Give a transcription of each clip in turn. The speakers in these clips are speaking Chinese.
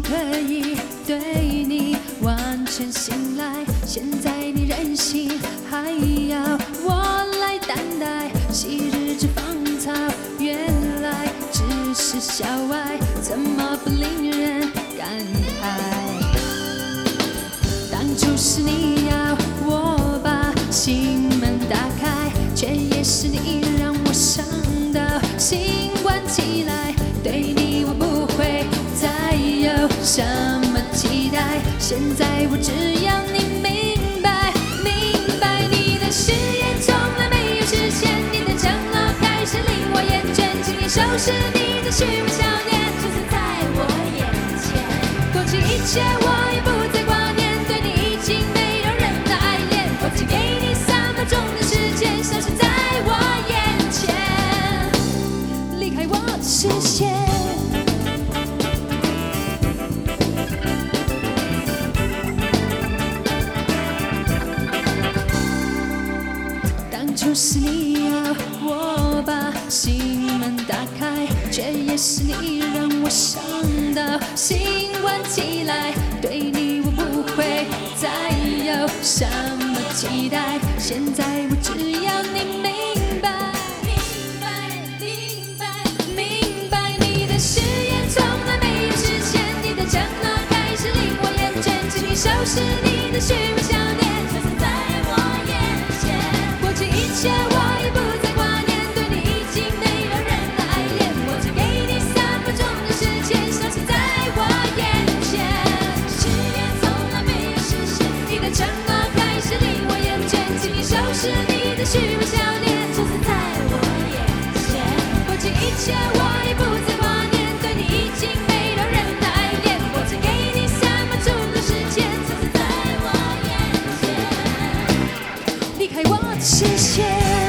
可以对你完全信赖，现在你任性，还要我来担待。昔日只芳草，原来只是小爱，怎么不令人感慨？当初是你要我把心门打开，却也是你让我伤到心关起来。对你我不会再有什么期待，现在我只要你明白，明白你的誓言从来没有实现，你的承诺开始令我厌倦，请你收拾你的虚伪笑脸，出现在我眼前。过去一切我也不再挂念，对你已经没有任何爱恋，我只给你3分钟的时间，消失在我眼前，离开我的视线。当初是你要我把心门打开，却也是你让我伤到心关起来。对你我不会再有什么期待，现在我只要你明白，明白，明白，明白你的誓言从来没有实现，你的承诺开始令我厌倦，请你收拾你的虚伪笑脸，出现在我眼前。过去一切我也不再挂念，对你已经没有任何爱恋，我只给你3分钟的时间，消失在我眼前。誓言从来没有实现，你的承诺开始令我厌倦，请你收拾你的虚伪笑脸，出现在我眼前。过去一切我也不再挂念，对你已经没有任何爱恋，我只给你3分钟的时间，出现在我眼前，离开我的视线。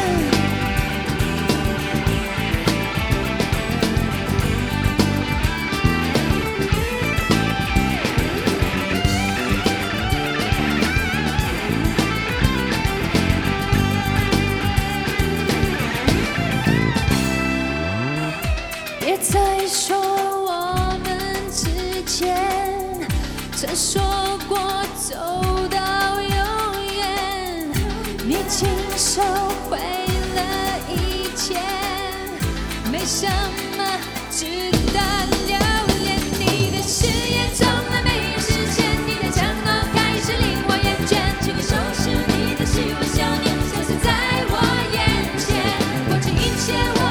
别再说我们之间曾说过走到永远，你亲手毁了一切，没什么值得留恋。你的誓言从来没有实现，你的承诺开始令我厌倦，请你收拾你的虚伪笑脸，消失在我眼前。过去一切我